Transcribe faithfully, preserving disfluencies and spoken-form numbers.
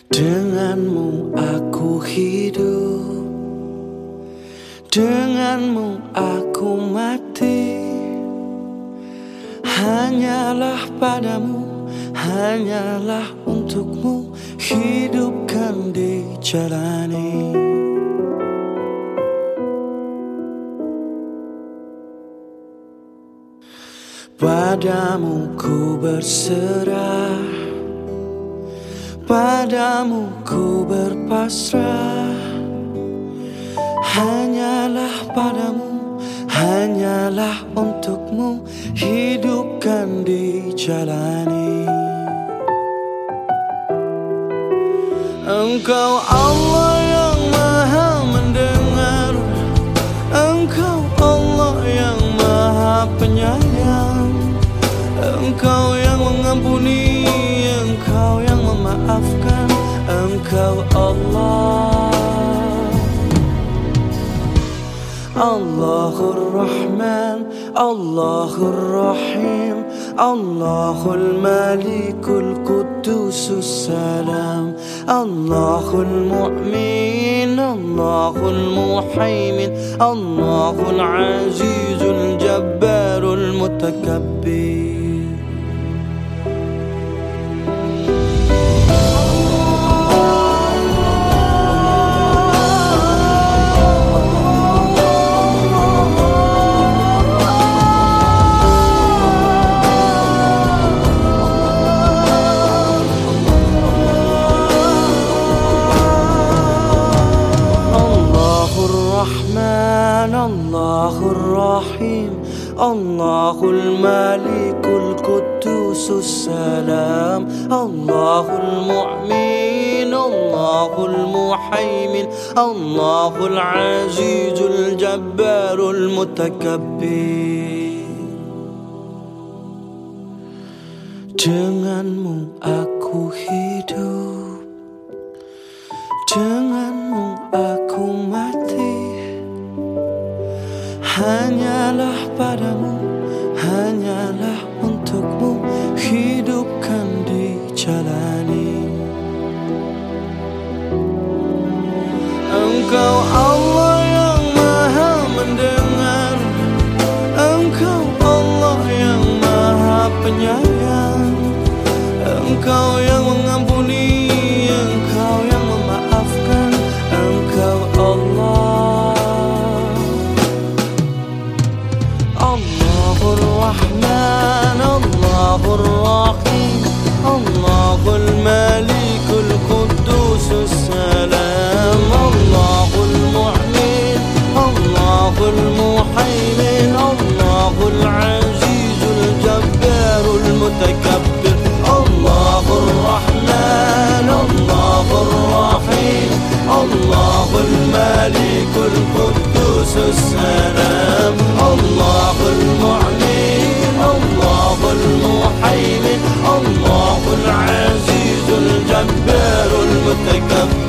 Denganmu aku hidup, denganmu aku mati. Hanyalah padamu, hanyalah untukmu, hidupkan dijalani. Padamu ku berserah, padamu ku berpasrah. Hanyalah padamu, hanyalah untukmu, hidupkan dijalani. Engkau Allah yang maha mendengar, Engkau Allah yang maha penyayang, Engkau yang mengampuni, Engkau yang memaafkan, Engkau Allah. Allahur Rahman, Allahur Rahim, Allahul Malikul Qudusus Salam, Allahul Mu'min, Allahul Muhaimin, Allahul Azizul Jabbarul Mutakabbir. Allahur Rahim, Allahul Malikul Qudusus Salam, Allahul Mu'min, Allahul Muhaimin, Allahul Azizul Jabbarul Mutakabbir. Denganmu aku hidup, denganmu aku mati. Hanyalah padamu, hanyalah untukmu, hidupkan dijalani. Engkau Allah yang maha mendengar, Engkau Allah yang maha penyayang, Engkau yang mengampuni, Engkau yang memaafkan, Engkau Allah. Allahur Rahman, Allahur Rahim, Allahul Malikul Qudusus Salam, Allahul Mu'min, Allahul Muhaimin, Allahul Azizul Jabbarul Mutakabbir. Allahur Rahman, Allahur Rahim, Allahul Malikul Qudusus Salam, Allahul Mu'min, Allahul Muhaimin, Allahul Azizul Jabbarul Mutakabbir.